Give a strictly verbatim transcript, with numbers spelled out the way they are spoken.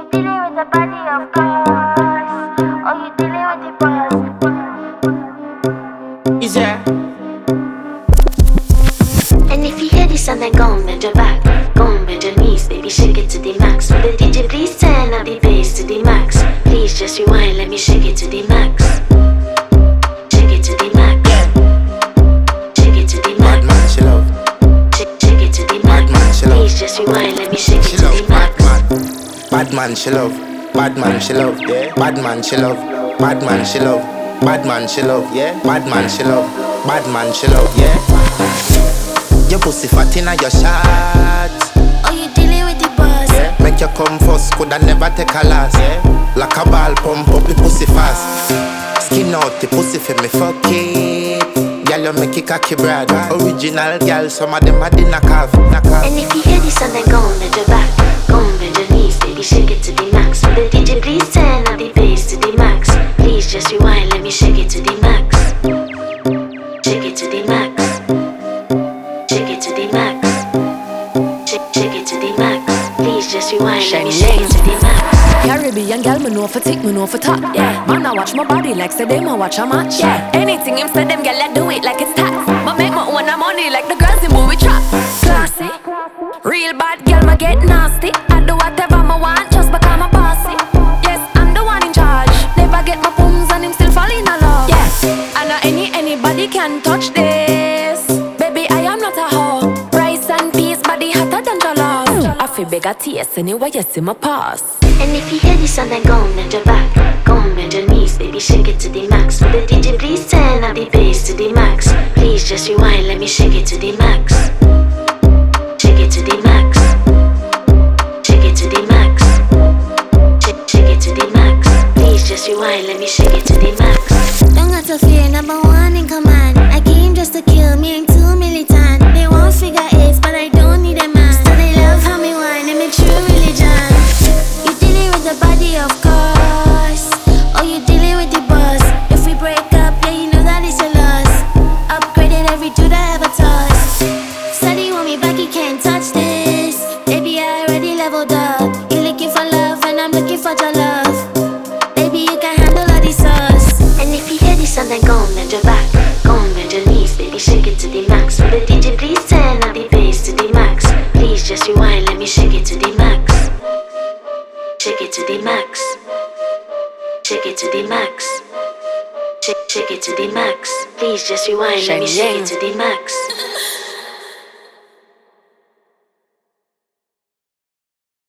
dealing with the body of course, or you dealing with the boss. Is there? And if you hear this and then go on bend your back, go on bend your knees, baby shake it to the max. Will the D J please turn up the bass to the max? Please just rewind, let me shake it to the max. Shake it to the max. Shake it to the max. Bad man, she love. Shake, shake it to the Bad max. man, she love. Please just rewind, let me shake She it to love. the Bad max. man. Bad man, she love. Bad man, she love. Yeah. Bad man, she love. Bad man, she love. Bad man, she love. Yeah. Bad man, she love. Bad man, she love. Yeah. Your pussy fat inna your shot. Or you dealing with the boss. Yeah. Make you come first, coulda never take a last. Yeah. Like a ball, pump up the pussy fast. Skin out the pussy for me fuck it. Girl, you make it cocky brad. Original girl, some of them a the knock off, knock off. And if you hear this and then go on bend your back, go on bend your knees, baby shake it to the max. Will the D J please turn up the bass to the max? Please just rewind, let me shake it to the max. Shake it to the max. Shake it to the max. Shake, shake it to the max. Please just rewind, let me shake it to the max. Caribbean girl, me know for tick, me know for top. Yeah, man, I watch my body like say them I watch a match. Yeah, anything him say them girl, I do it like it's tax. But make my own money like the girls in movie trap. Classy, real bad girl, me get nasty. I do whatever I want just because I'm bossy. Yes, I'm the one in charge. Never get my booms and him still fall in love. Yes, I know any anybody can touch this. Baby, I am not a hoe. Rice and peas, body hotter than jollof. I feel beg a taste anyway, you see my pass. And if you hear this and then go on bend your back, go on bend your knees, baby shake it to the max. Will the D J please turn up the bass to the max? Please just rewind, let me shake it to the max. Shake it to the max. Shake it to the max. Shake, shake it to the max. Please just rewind, let me shake it to the max. Don't got to fear, number one in command. I came just to kill, me ain't too militant. They won't figure eights, but I don't need a man. Still they love how me whine, and me true religion. You dealing with the body of course, or you dealing with the boss. If we break up, yeah, you know that it's a loss. Upgraded every dude I ever tossed. Steady want me back, you can't touch this. Baby, I already leveled up. You looking for love, and I'm looking for your love. Baby, you can handle all the sauce. And if you hear this and then go on bend your back, go on bend your knees, baby shake it to the max. Will the D J please turn up the bass to the max? Please just rewind, let me shake it to the max. Shake it to the max. Shake it to the max. Shake, shake it to the max. Please just rewind, let me shake it to the max.